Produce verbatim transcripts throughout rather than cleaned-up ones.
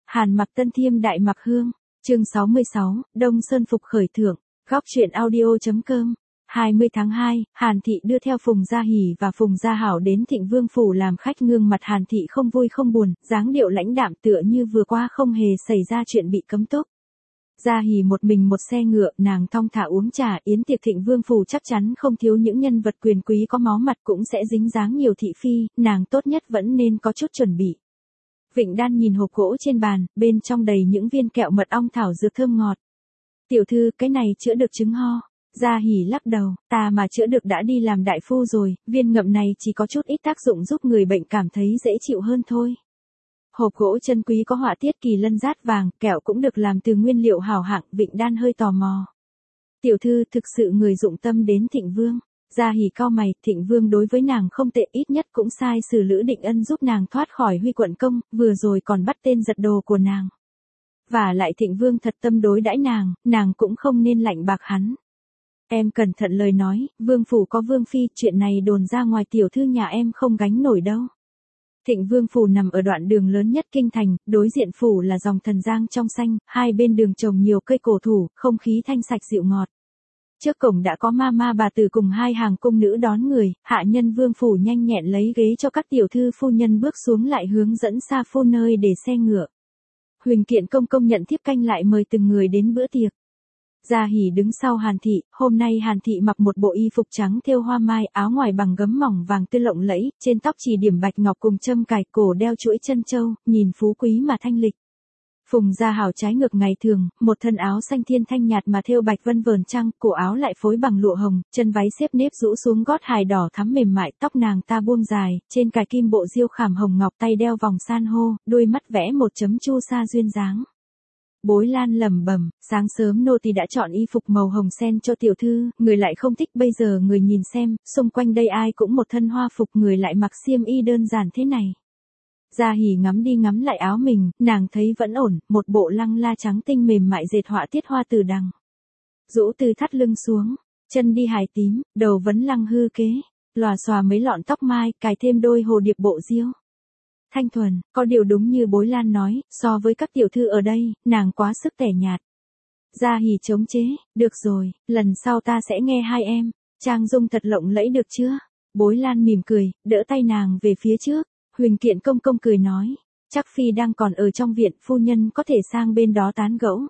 Hàn Mặc Tân Thiêm Đại Mặc Hương, chương sáu mươi sáu, Đông Sơn Phục khởi thưởng, góc truyện audio.com. hai mươi tháng hai, Hàn Thị đưa theo Phùng Gia Hỉ và Phùng Gia Hảo đến Thịnh Vương phủ làm khách. Ngương mặt Hàn Thị không vui không buồn, dáng điệu lãnh đạm tựa như vừa qua không hề xảy ra chuyện bị cấm túc. Gia Hỉ một mình một xe ngựa, nàng thong thả uống trà. Yến tiệc Thịnh Vương phủ chắc chắn không thiếu những nhân vật quyền quý có máu mặt, cũng sẽ dính dáng nhiều thị phi, nàng tốt nhất vẫn nên có chút chuẩn bị. Vịnh Đan nhìn hộp gỗ trên bàn, bên trong đầy những viên kẹo mật ong thảo dược thơm ngọt. Tiểu thư, cái này chữa được chứng ho. Gia Hỉ lắc đầu, ta mà chữa được đã đi làm đại phu rồi, viên ngậm này chỉ có chút ít tác dụng giúp người bệnh cảm thấy dễ chịu hơn thôi. Hộp gỗ chân quý có họa tiết kỳ lân rát vàng, kẹo cũng được làm từ nguyên liệu hảo hạng. Vịnh Đan hơi tò mò. Tiểu thư, thực sự người dụng tâm đến Thịnh Vương. Gia Hỉ cau mày, Thịnh Vương đối với nàng không tệ, ít nhất cũng sai sử Lữ Định Ân giúp nàng thoát khỏi Huy Quận Công, vừa rồi còn bắt tên giật đồ của nàng. Và lại Thịnh Vương thật tâm đối đãi nàng, nàng cũng không nên lạnh bạc hắn. Em cẩn thận lời nói, Vương phủ có Vương phi, chuyện này đồn ra ngoài tiểu thư nhà em không gánh nổi đâu. Thịnh Vương phủ nằm ở đoạn đường lớn nhất kinh thành, đối diện phủ là dòng Thần Giang trong xanh, hai bên đường trồng nhiều cây cổ thụ, không khí thanh sạch dịu ngọt. Trước cổng đã có ma ma bà tử cùng hai hàng cung nữ đón người, hạ nhân Vương phủ nhanh nhẹn lấy ghế cho các tiểu thư phu nhân bước xuống, lại hướng dẫn xa phu nơi để xe ngựa. Huỳnh Kiện công công nhận thiếp canh lại mời từng người đến bữa tiệc. Gia Hỉ đứng sau Hàn Thị, hôm nay Hàn Thị mặc một bộ y phục trắng thêu hoa mai, áo ngoài bằng gấm mỏng vàng tươi lộng lẫy, trên tóc chỉ điểm bạch ngọc cùng châm cài, cổ đeo chuỗi chân châu, nhìn phú quý mà thanh lịch. Phùng Gia Hảo trái ngược ngày thường, một thân áo xanh thiên thanh nhạt mà thêu bạch vân vờn trăng, cổ áo lại phối bằng lụa hồng, chân váy xếp nếp rũ xuống gót hài đỏ thắm mềm mại, tóc nàng ta buông dài, trên cài kim bộ diêu khảm hồng ngọc, tay đeo vòng san hô, đôi mắt vẽ một chấm chu sa duyên dáng. Bối Lan lẩm bẩm, sáng sớm nô tỳ đã chọn y phục màu hồng sen cho tiểu thư, người lại không thích, bây giờ người nhìn xem, xung quanh đây ai cũng một thân hoa phục, người lại mặc xiêm y đơn giản thế này. Gia Hỉ ngắm đi ngắm lại áo mình, nàng thấy vẫn ổn, một bộ lăng la trắng tinh mềm mại dệt họa tiết hoa từ đằng. Rũ từ thắt lưng xuống, chân đi hài tím, đầu vấn lăng hư kế, lòa xòa mấy lọn tóc mai, cài thêm đôi hồ điệp bộ diêu. Thanh thuần, có điều đúng như Bối Lan nói, so với các tiểu thư ở đây, nàng quá sức tẻ nhạt. Gia Hỉ chống chế, được rồi, lần sau ta sẽ nghe hai em, trang dung thật lộng lẫy được chưa? Bối Lan mỉm cười, đỡ tay nàng về phía trước. Huỳnh Kiện công công cười nói, chắc phi đang còn ở trong viện, phu nhân có thể sang bên đó tán gẫu.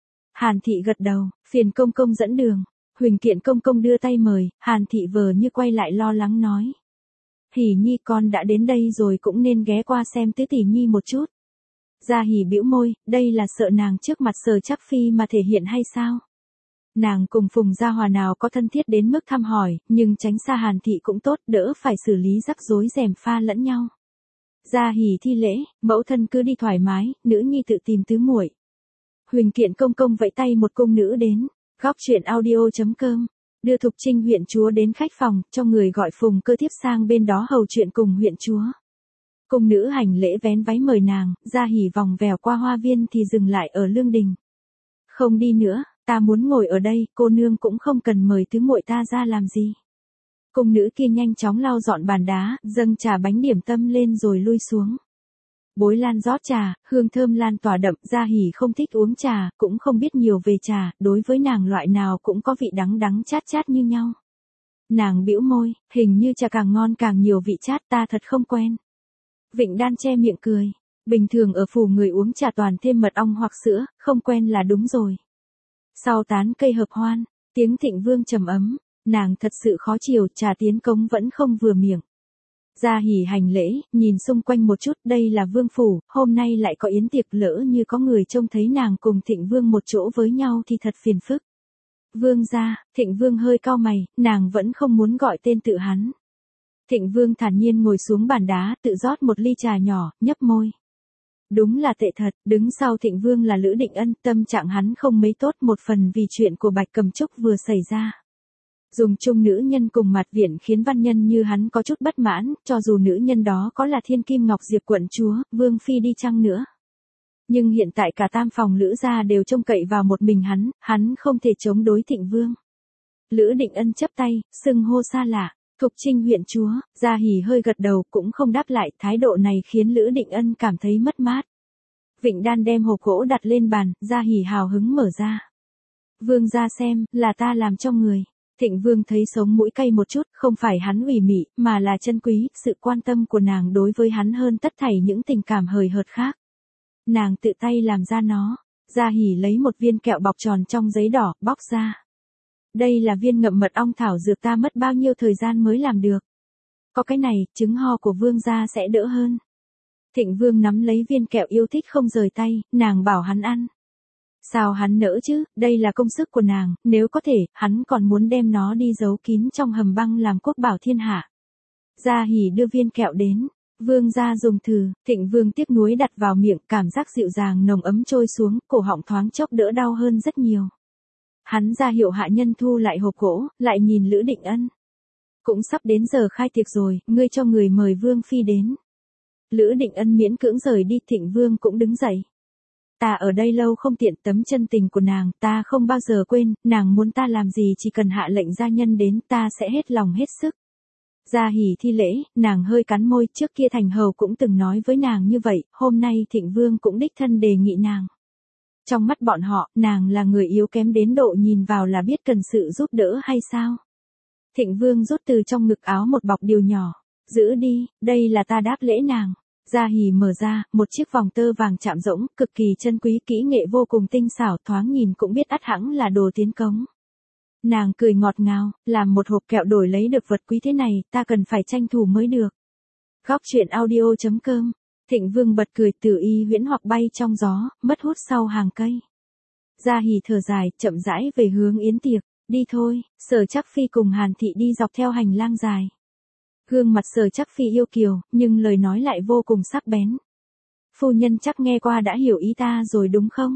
Hàn Thị gật đầu, phiền công công dẫn đường. Huỳnh Kiện công công đưa tay mời, Hàn Thị vờ như quay lại lo lắng nói. Hỉ nhi con đã đến đây rồi, cũng nên ghé qua xem tứ tỷ nhi một chút. Gia Hỉ bĩu môi, đây là sợ nàng trước mặt Sở Trác phi mà thể hiện hay sao? Nàng cùng Phùng Gia Hòa nào có thân thiết đến mức thăm hỏi, nhưng tránh xa Hàn Thị cũng tốt, đỡ phải xử lý rắc rối rèm pha lẫn nhau. Gia Hỉ thi lễ, mẫu thân cứ đi thoải mái, nữ nhi tự tìm tứ muội. Huỳnh Kiện công công vẫy tay một cung nữ đến, góc truyện audio.com, đưa Thục Trinh huyện chúa đến khách phòng, cho người gọi Phùng Cơ thiếp sang bên đó hầu chuyện cùng huyện chúa. Cung nữ hành lễ vén váy mời nàng, Gia Hỉ vòng vèo qua hoa viên thì dừng lại ở lương đình. Không đi nữa, ta muốn ngồi ở đây, cô nương cũng không cần mời tứ muội ta ra làm gì. Cung nữ kia nhanh chóng lau dọn bàn đá, dâng trà bánh điểm tâm lên rồi lui xuống. Bối Lan rót trà, hương thơm lan tỏa đậm. Gia Hỉ không thích uống trà, cũng không biết nhiều về trà, đối với nàng loại nào cũng có vị đắng đắng chát chát như nhau. Nàng bĩu môi, hình như trà càng ngon càng nhiều vị chát, ta thật không quen. Vịnh Đan che miệng cười, bình thường ở phủ người uống trà toàn thêm mật ong hoặc sữa, không quen là đúng rồi. Sau tán cây hợp hoan, tiếng Thịnh Vương trầm ấm. Nàng thật sự khó chịu, trà tiến cống vẫn không vừa miệng. Gia Hỉ hành lễ, nhìn xung quanh một chút, đây là vương phủ, hôm nay lại có yến tiệc, lỡ như có người trông thấy nàng cùng Thịnh Vương một chỗ với nhau thì thật phiền phức. Vương gia, Thịnh Vương hơi cau mày, nàng vẫn không muốn gọi tên tự hắn. Thịnh Vương thản nhiên ngồi xuống bàn đá, tự rót một ly trà nhỏ, nhấp môi. Đúng là tệ thật, đứng sau Thịnh Vương là Lữ Định Ân, tâm trạng hắn không mấy tốt, một phần vì chuyện của Bạch Cầm Trúc vừa xảy ra. Dùng chung nữ nhân cùng mặt viện khiến văn nhân như hắn có chút bất mãn, cho dù nữ nhân đó có là Thiên Kim Ngọc Diệp quận chúa, Vương phi đi chăng nữa. Nhưng hiện tại cả tam phòng Lữ gia đều trông cậy vào một mình hắn, hắn không thể chống đối Thịnh Vương. Lữ Định Ân chắp tay, xưng hô xa lạ, Thục Trinh huyện chúa. Gia Hỉ hơi gật đầu, cũng không đáp lại, thái độ này khiến Lữ Định Ân cảm thấy mất mát. Vịnh Đan đem hộp gỗ đặt lên bàn, Gia Hỉ hào hứng mở ra. Vương gia xem, là ta làm cho người. Thịnh Vương thấy sống mũi cay một chút, không phải hắn ủy mị, mà là chân quý, sự quan tâm của nàng đối với hắn hơn tất thảy những tình cảm hời hợt khác. Nàng tự tay làm ra nó. Gia Hỉ lấy một viên kẹo bọc tròn trong giấy đỏ, bóc ra. Đây là viên ngậm mật ong thảo dược ta mất bao nhiêu thời gian mới làm được. Có cái này, chứng ho của vương gia sẽ đỡ hơn. Thịnh Vương nắm lấy viên kẹo yêu thích không rời tay, nàng bảo hắn ăn. Sao hắn nỡ chứ, đây là công sức của nàng, nếu có thể, hắn còn muốn đem nó đi giấu kín trong hầm băng làm quốc bảo thiên hạ. Gia Hỉ đưa viên kẹo đến, vương gia dùng thử, Thịnh Vương tiếc nuối đặt vào miệng, cảm giác dịu dàng nồng ấm trôi xuống, cổ họng thoáng chốc đỡ đau hơn rất nhiều. Hắn ra hiệu hạ nhân thu lại hộp gỗ, lại nhìn Lữ Định Ân. Cũng sắp đến giờ khai tiệc rồi, ngươi cho người mời Vương Phi đến. Lữ Định Ân miễn cưỡng rời đi, Thịnh Vương cũng đứng dậy. Ta ở đây lâu không tiện, tấm chân tình của nàng, ta không bao giờ quên, nàng muốn ta làm gì chỉ cần hạ lệnh gia nhân đến, ta sẽ hết lòng hết sức. Gia Hỉ thi lễ, nàng hơi cắn môi, trước kia Thành Hầu cũng từng nói với nàng như vậy, hôm nay Thịnh Vương cũng đích thân đề nghị nàng. Trong mắt bọn họ, nàng là người yếu kém đến độ nhìn vào là biết cần sự giúp đỡ hay sao? Thịnh Vương rút từ trong ngực áo một bọc điều nhỏ. Giữ đi, đây là ta đáp lễ nàng. Gia Hỉ mở ra, một chiếc vòng tơ vàng chạm rỗng, cực kỳ chân quý, kỹ nghệ vô cùng tinh xảo, thoáng nhìn cũng biết ắt hẳn là đồ tiến cống. Nàng cười ngọt ngào, làm một hộp kẹo đổi lấy được vật quý thế này, ta cần phải tranh thủ mới được. Góc truyện audio chấm com. Thịnh Vương bật cười, Tử Y huyễn hoặc bay trong gió, mất hút sau hàng cây. Gia Hỉ thở dài, chậm rãi về hướng yến tiệc. Đi thôi, Sở Trác Phi cùng Hàn Thị đi dọc theo hành lang dài. Gương mặt Sở Trác Phi yêu kiều, nhưng lời nói lại vô cùng sắc bén. Phu nhân chắc nghe qua đã hiểu ý ta rồi đúng không?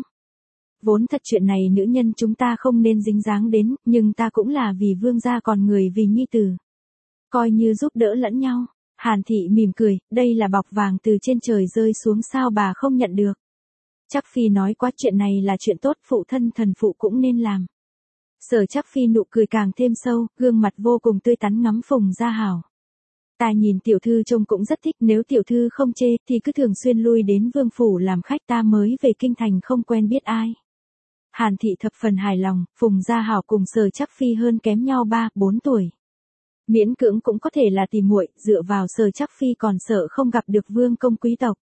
Vốn thật chuyện này nữ nhân chúng ta không nên dính dáng đến, nhưng ta cũng là vì vương gia còn người vì nhi tử. Coi như giúp đỡ lẫn nhau. Hàn Thị mỉm cười, đây là bọc vàng từ trên trời rơi xuống sao bà không nhận được. Trác Phi nói quá, chuyện này là chuyện tốt, phụ thân thần phụ cũng nên làm. Sở Trác Phi nụ cười càng thêm sâu, gương mặt vô cùng tươi tắn ngắm Phùng Gia Hảo. Ta nhìn tiểu thư trông cũng rất thích, nếu tiểu thư không chê thì cứ thường xuyên lui đến vương phủ làm khách, ta mới về kinh thành không quen biết ai. Hàn Thị thập phần hài lòng, Phùng Gia Hảo cùng Sở Trác Phi hơn kém nhau ba, bốn tuổi. Miễn cưỡng cũng có thể là tỷ muội, dựa vào Sở Trác Phi còn sợ không gặp được vương công quý tộc.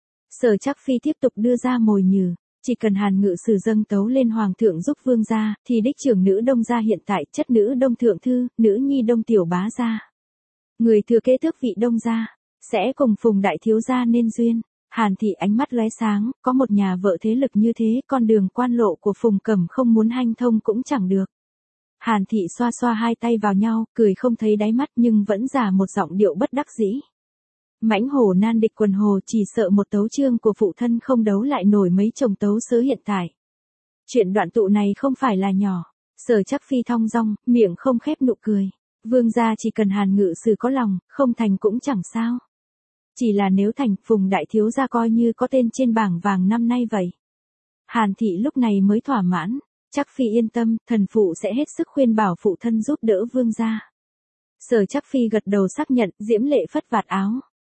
Sở Trác Phi tiếp tục đưa ra mồi nhử, chỉ cần Hàn Ngự Sử dâng tấu lên hoàng thượng giúp vương gia, thì đích trưởng nữ Đông gia hiện tại chất nữ Đông thượng thư, nữ nhi Đông tiểu bá gia. Người thừa kế tước vị Đông gia, sẽ cùng Phùng đại thiếu gia nên duyên. Hàn Thị ánh mắt lóe sáng, có một nhà vợ thế lực như thế, con đường quan lộ của Phùng Cẩm không muốn hanh thông cũng chẳng được. Hàn Thị xoa xoa hai tay vào nhau, cười không thấy đáy mắt nhưng vẫn giả một giọng điệu bất đắc dĩ. Mãnh hổ nan địch quần hồ, chỉ sợ một tấu chương của phụ thân không đấu lại nổi mấy chồng tấu sớ hiện tại. Chuyện đoạn tụ này không phải là nhỏ. Sở Trác Phi thong dong, miệng không khép nụ cười. Vương gia chỉ cần Hàn Ngự Sử có lòng, không thành cũng chẳng sao. Chỉ là nếu thành, Phùng đại thiếu gia coi như có tên trên bảng vàng năm nay vậy. Hàn Thị lúc này mới thỏa mãn. Trác Phi yên tâm, thần phụ sẽ hết sức khuyên bảo phụ thân giúp đỡ vương gia. Sở Trác Phi gật đầu xác nhận, diễm lệ phất vạt áo.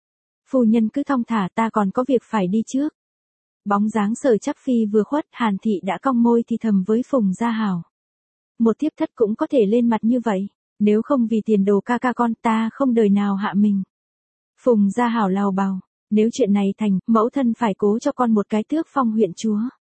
Phu nhân cứ thong thả, ta còn có việc phải đi trước. Bóng dáng Sở Trác Phi vừa khuất, Hàn Thị đã cong môi thì thầm với Phùng Gia Hảo. Một thiếp thất cũng có thể lên mặt như vậy, nếu không vì tiền đồ ca ca con ta không đời nào hạ mình. Phùng Gia Hảo lào bào, nếu chuyện này thành, mẫu thân phải cố cho con một cái tước phong huyện chúa.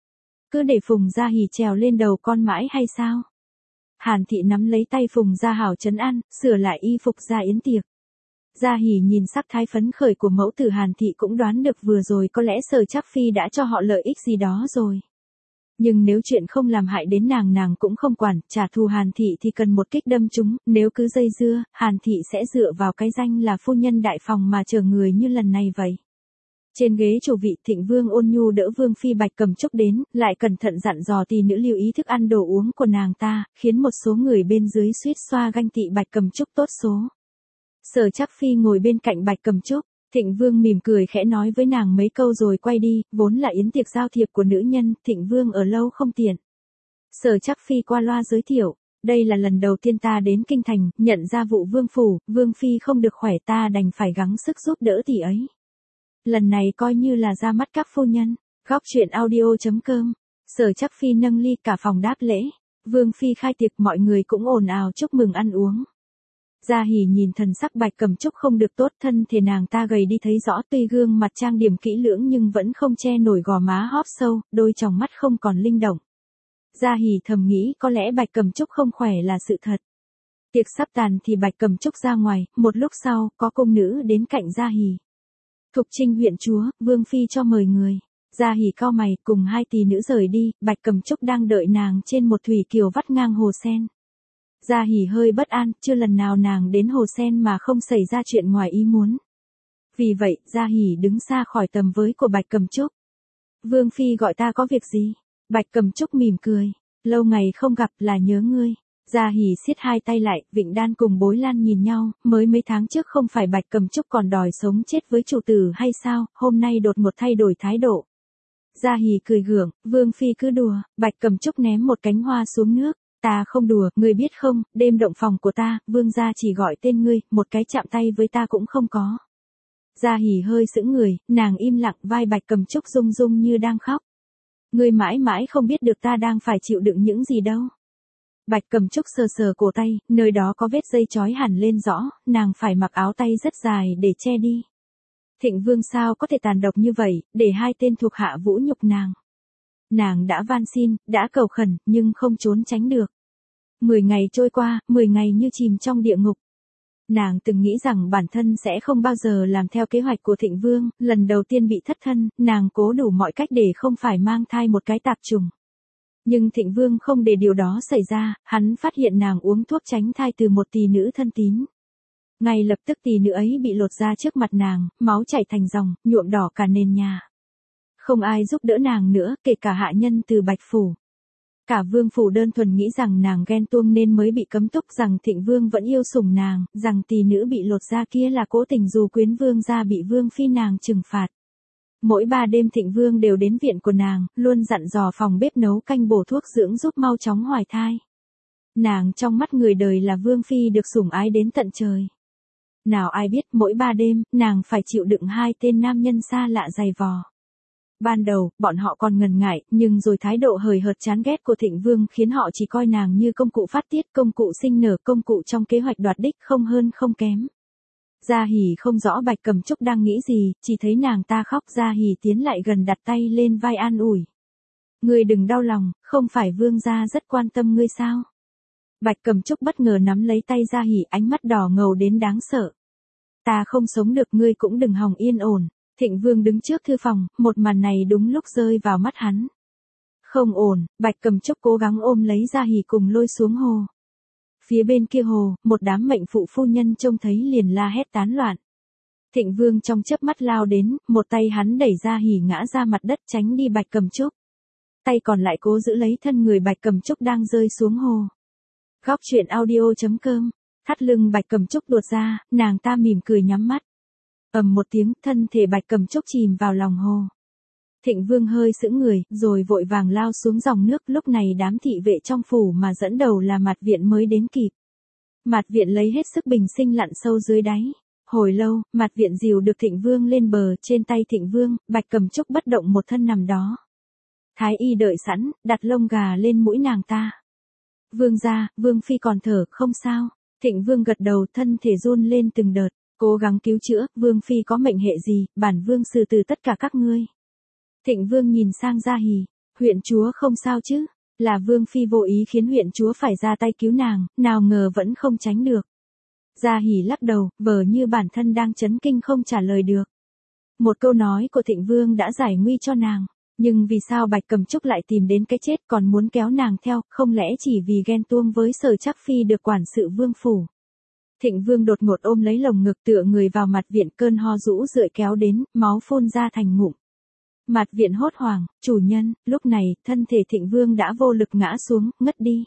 Cứ để Phùng Gia Hỉ trèo lên đầu con mãi hay sao? Hàn Thị nắm lấy tay Phùng Gia Hảo trấn an, sửa lại y phục ra yến tiệc. Gia Hỉ nhìn sắc thái phấn khởi của mẫu tử Hàn Thị cũng đoán được vừa rồi có lẽ Sở Trác Phi đã cho họ lợi ích gì đó rồi. Nhưng nếu chuyện không làm hại đến nàng nàng cũng không quản, trả thù Hàn Thị thì cần một kích đâm chúng, nếu cứ dây dưa, Hàn Thị sẽ dựa vào cái danh là phu nhân đại phòng mà chờ người như lần này vậy. Trên ghế chủ vị, Thịnh Vương ôn nhu đỡ Vương Phi Bạch Cẩm Trúc đến, lại cẩn thận dặn dò tỷ nữ lưu ý thức ăn đồ uống của nàng ta, khiến một số người bên dưới suýt xoa ganh tị Bạch Cẩm Trúc tốt số. Sở Trác Phi ngồi bên cạnh Bạch Cẩm Trúc, Thịnh Vương mỉm cười khẽ nói với nàng mấy câu rồi quay đi, vốn là yến tiệc giao thiệp của nữ nhân, Thịnh Vương ở lâu không tiện. Sở Trác Phi qua loa giới thiệu, đây là lần đầu tiên ta đến kinh thành, nhận ra vụ Vương phủ, Vương Phi không được khỏe ta đành phải gắng sức giúp đỡ tỷ ấy. Lần này coi như là ra mắt các phu nhân. Góc chuyện audio chấm com. Sở Chắc Phi nâng ly cả phòng đáp lễ. Vương Phi khai tiệc mọi người cũng ồn ào chúc mừng ăn uống. Gia Hỉ nhìn thần sắc Bạch Cẩm Trúc không được tốt, thân thể nàng ta gầy đi thấy rõ, tuy gương mặt trang điểm kỹ lưỡng nhưng vẫn không che nổi gò má hóp sâu, đôi tròng mắt không còn linh động. Gia Hỉ thầm nghĩ có lẽ Bạch Cẩm Trúc không khỏe là sự thật. Tiệc sắp tàn thì Bạch Cẩm Trúc ra ngoài, một lúc sau, có công nữ đến cạnh Gia Hỉ. Thục Trinh huyện chúa, Vương Phi cho mời người. Gia Hỉ cau mày, cùng hai tỷ nữ rời đi, Bạch Cẩm Trúc đang đợi nàng trên một thủy kiều vắt ngang hồ sen. Gia Hỉ hơi bất an, chưa lần nào nàng đến hồ sen mà không xảy ra chuyện ngoài ý muốn. Vì vậy, Gia Hỉ đứng xa khỏi tầm với của Bạch Cẩm Trúc. Vương Phi gọi ta có việc gì? Bạch Cẩm Trúc mỉm cười. Lâu ngày không gặp là nhớ ngươi. Gia Hỉ siết hai tay lại, Vịnh Đan cùng Bối Lan nhìn nhau, mới mấy tháng trước không phải Bạch Cẩm Trúc còn đòi sống chết với chủ tử hay sao, hôm nay đột ngột thay đổi thái độ. Gia Hỉ cười gượng, Vương Phi cứ đùa, Bạch Cẩm Trúc ném một cánh hoa xuống nước. Ta không đùa, ngươi biết không, đêm động phòng của ta, Vương gia chỉ gọi tên ngươi, một cái chạm tay với ta cũng không có. Gia Hỉ hơi sững người, nàng im lặng, vai Bạch Cẩm Trúc rung rung như đang khóc. Ngươi mãi mãi không biết được ta đang phải chịu đựng những gì đâu. Bạch Cẩm Trúc sờ sờ cổ tay, nơi đó có vết dây trói hẳn lên rõ, nàng phải mặc áo tay rất dài để che đi. Thịnh Vương sao có thể tàn độc như vậy, để hai tên thuộc hạ vũ nhục nàng. Nàng đã van xin, đã cầu khẩn, nhưng không trốn tránh được. Mười ngày trôi qua, mười ngày như chìm trong địa ngục. Nàng từng nghĩ rằng bản thân sẽ không bao giờ làm theo kế hoạch của Thịnh Vương, lần đầu tiên bị thất thân, nàng cố đủ mọi cách để không phải mang thai một cái tạp trùng. Nhưng Thịnh Vương không để điều đó xảy ra, hắn phát hiện nàng uống thuốc tránh thai từ một tỷ nữ thân tín. Ngay lập tức tỷ nữ ấy bị lột ra trước mặt nàng, máu chảy thành dòng, nhuộm đỏ cả nền nhà. Không ai giúp đỡ nàng nữa, kể cả hạ nhân từ Bạch Phủ. Cả Vương Phủ đơn thuần nghĩ rằng nàng ghen tuông nên mới bị cấm túc, rằng Thịnh Vương vẫn yêu sủng nàng, rằng tỷ nữ bị lột da kia là cố tình dù quyến Vương gia bị Vương Phi nàng trừng phạt. Mỗi ba đêm Thịnh Vương đều đến viện của nàng, luôn dặn dò phòng bếp nấu canh bổ thuốc dưỡng giúp mau chóng hoài thai. Nàng trong mắt người đời là Vương Phi được sủng ái đến tận trời. Nào ai biết mỗi ba đêm, nàng phải chịu đựng hai tên nam nhân xa lạ giày vò. Ban đầu, bọn họ còn ngần ngại, nhưng rồi thái độ hời hợt chán ghét của Thịnh Vương khiến họ chỉ coi nàng như công cụ phát tiết, công cụ sinh nở, công cụ trong kế hoạch đoạt đích, không hơn không kém. Gia Hỉ không rõ Bạch Cẩm Trúc đang nghĩ gì, chỉ thấy nàng ta khóc. Gia Hỉ tiến lại gần đặt tay lên vai an ủi. Ngươi đừng đau lòng, không phải Vương gia rất quan tâm ngươi sao? Bạch Cẩm Trúc bất ngờ nắm lấy tay Gia Hỉ, ánh mắt đỏ ngầu đến đáng sợ. Ta không sống được, ngươi cũng đừng hòng yên ổn. Thịnh Vương đứng trước thư phòng, một màn này đúng lúc rơi vào mắt hắn. Không ổn, Bạch Cẩm Trúc cố gắng ôm lấy Gia Hỉ cùng lôi xuống hồ. Phía bên kia hồ, một đám mệnh phụ phu nhân trông thấy liền la hét tán loạn. Thịnh Vương trong chớp mắt lao đến, một tay hắn đẩy Gia Hỉ ngã ra mặt đất tránh đi Bạch Cẩm Trúc. Tay còn lại cố giữ lấy thân người Bạch Cẩm Trúc đang rơi xuống hồ. Góc chuyện audio chấm com. Thắt lưng Bạch Cẩm Trúc tuột ra, nàng ta mỉm cười nhắm mắt. Ầm một tiếng, thân thể Bạch Cẩm Trúc chìm vào lòng hồ. Thịnh Vương hơi sững người, rồi vội vàng lao xuống dòng nước, lúc này đám thị vệ trong phủ mà dẫn đầu là Mạt Viện mới đến kịp. Mạt Viện lấy hết sức bình sinh lặn sâu dưới đáy. Hồi lâu, Mạt Viện dìu được Thịnh Vương lên bờ, trên tay Thịnh Vương, Bạch Cẩm Trúc bất động một thân nằm đó. Thái y đợi sẵn, đặt lông gà lên mũi nàng ta. Vương gia, Vương Phi còn thở, không sao. Thịnh Vương gật đầu, thân thể run lên từng đợt, cố gắng cứu chữa. Vương Phi có mệnh hệ gì, bản Vương xử từ tất cả các ngươi. Thịnh Vương nhìn sang Gia Hỉ, huyện chúa không sao chứ, là Vương Phi vô ý khiến huyện chúa phải ra tay cứu nàng, nào ngờ vẫn không tránh được. Gia Hỉ lắc đầu, vờ như bản thân đang chấn kinh không trả lời được. Một câu nói của Thịnh Vương đã giải nguy cho nàng, nhưng vì sao Bạch Cẩm Trúc lại tìm đến cái chết còn muốn kéo nàng theo, không lẽ chỉ vì ghen tuông với Sở Chắc Phi được quản sự Vương Phủ. Thịnh Vương đột ngột ôm lấy lồng ngực tựa người vào Mạt Viện, cơn ho rũ rượi kéo đến, máu phun ra thành ngụm. Mạt Viện hốt hoảng, chủ nhân, lúc này, thân thể Thịnh Vương đã vô lực ngã xuống, ngất đi.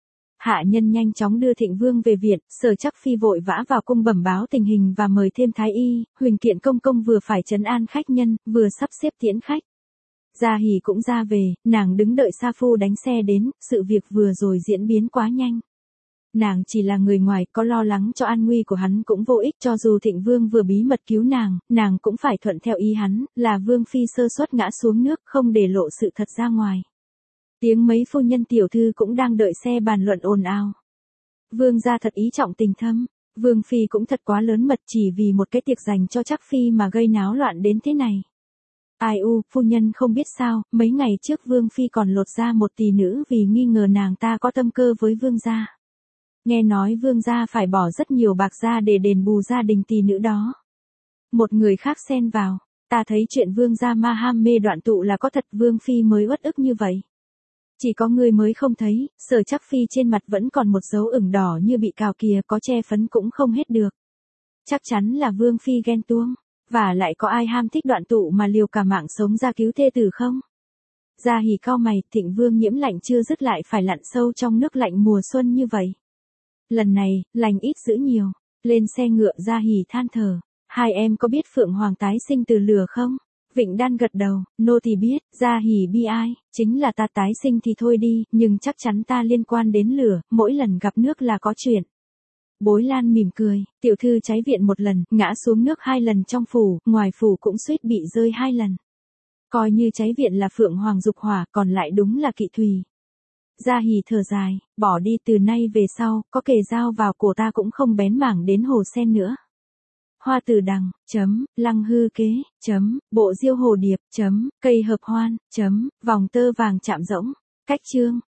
Hạ nhân nhanh chóng đưa Thịnh Vương về viện, Sở Chắc Phi vội vã vào cung bẩm báo tình hình và mời thêm thái y. Huỳnh Kiện công công vừa phải trấn an khách nhân, vừa sắp xếp tiễn khách. Gia Hỉ cũng ra về, nàng đứng đợi sa phu đánh xe đến, sự việc vừa rồi diễn biến quá nhanh. Nàng chỉ là người ngoài, có lo lắng cho an nguy của hắn cũng vô ích, cho dù Thịnh Vương vừa bí mật cứu nàng, nàng cũng phải thuận theo ý hắn, là Vương Phi sơ suất ngã xuống nước, không để lộ sự thật ra ngoài. Tiếng mấy phu nhân tiểu thư cũng đang đợi xe bàn luận ồn ào. Vương gia thật ý trọng tình thâm, Vương Phi cũng thật quá lớn mật, chỉ vì một cái tiệc dành cho Trác Phi mà gây náo loạn đến thế này. Ai u, phu nhân không biết sao, mấy ngày trước Vương Phi còn lột ra một tỷ nữ vì nghi ngờ nàng ta có tâm cơ với Vương gia. Nghe nói Vương gia phải bỏ rất nhiều bạc ra để đền bù gia đình tỷ nữ đó. Một người khác xen vào, ta thấy chuyện Vương gia ma ham mê đoạn tụ là có thật, Vương Phi mới uất ức như vậy. Chỉ có người mới không thấy, Sở Trác Phi trên mặt vẫn còn một dấu ửng đỏ như bị cào kìa, có che phấn cũng không hết được. Chắc chắn là Vương Phi ghen tuông, và lại có ai ham thích đoạn tụ mà liều cả mạng sống ra cứu thê tử không? Gia Hỉ cau mày, Thịnh Vương nhiễm lạnh chưa dứt lại phải lặn sâu trong nước lạnh mùa xuân như vậy. Lần này, lành ít dữ nhiều, lên xe ngựa Gia Hỉ than thở, hai em có biết Phượng Hoàng tái sinh từ lửa không? Vịnh Đan gật đầu, nô thì biết, Gia Hỉ bi ai, chính là ta tái sinh thì thôi đi, nhưng chắc chắn ta liên quan đến lửa, mỗi lần gặp nước là có chuyện. Bối Lan mỉm cười, tiểu thư cháy viện một lần, ngã xuống nước hai lần trong phủ, ngoài phủ cũng suýt bị rơi hai lần. Coi như cháy viện là Phượng Hoàng dục hỏa, còn lại đúng là kỵ thủy. Gia Hỉ thở dài, bỏ đi, từ nay về sau, có kề dao vào cổ ta cũng không bén mảng đến hồ sen nữa. Hoa tử đằng, chấm, lăng hư kế, chấm, bộ diêu hồ điệp, chấm, cây hợp hoan, chấm, vòng tơ vàng chạm rỗng. Cách chương.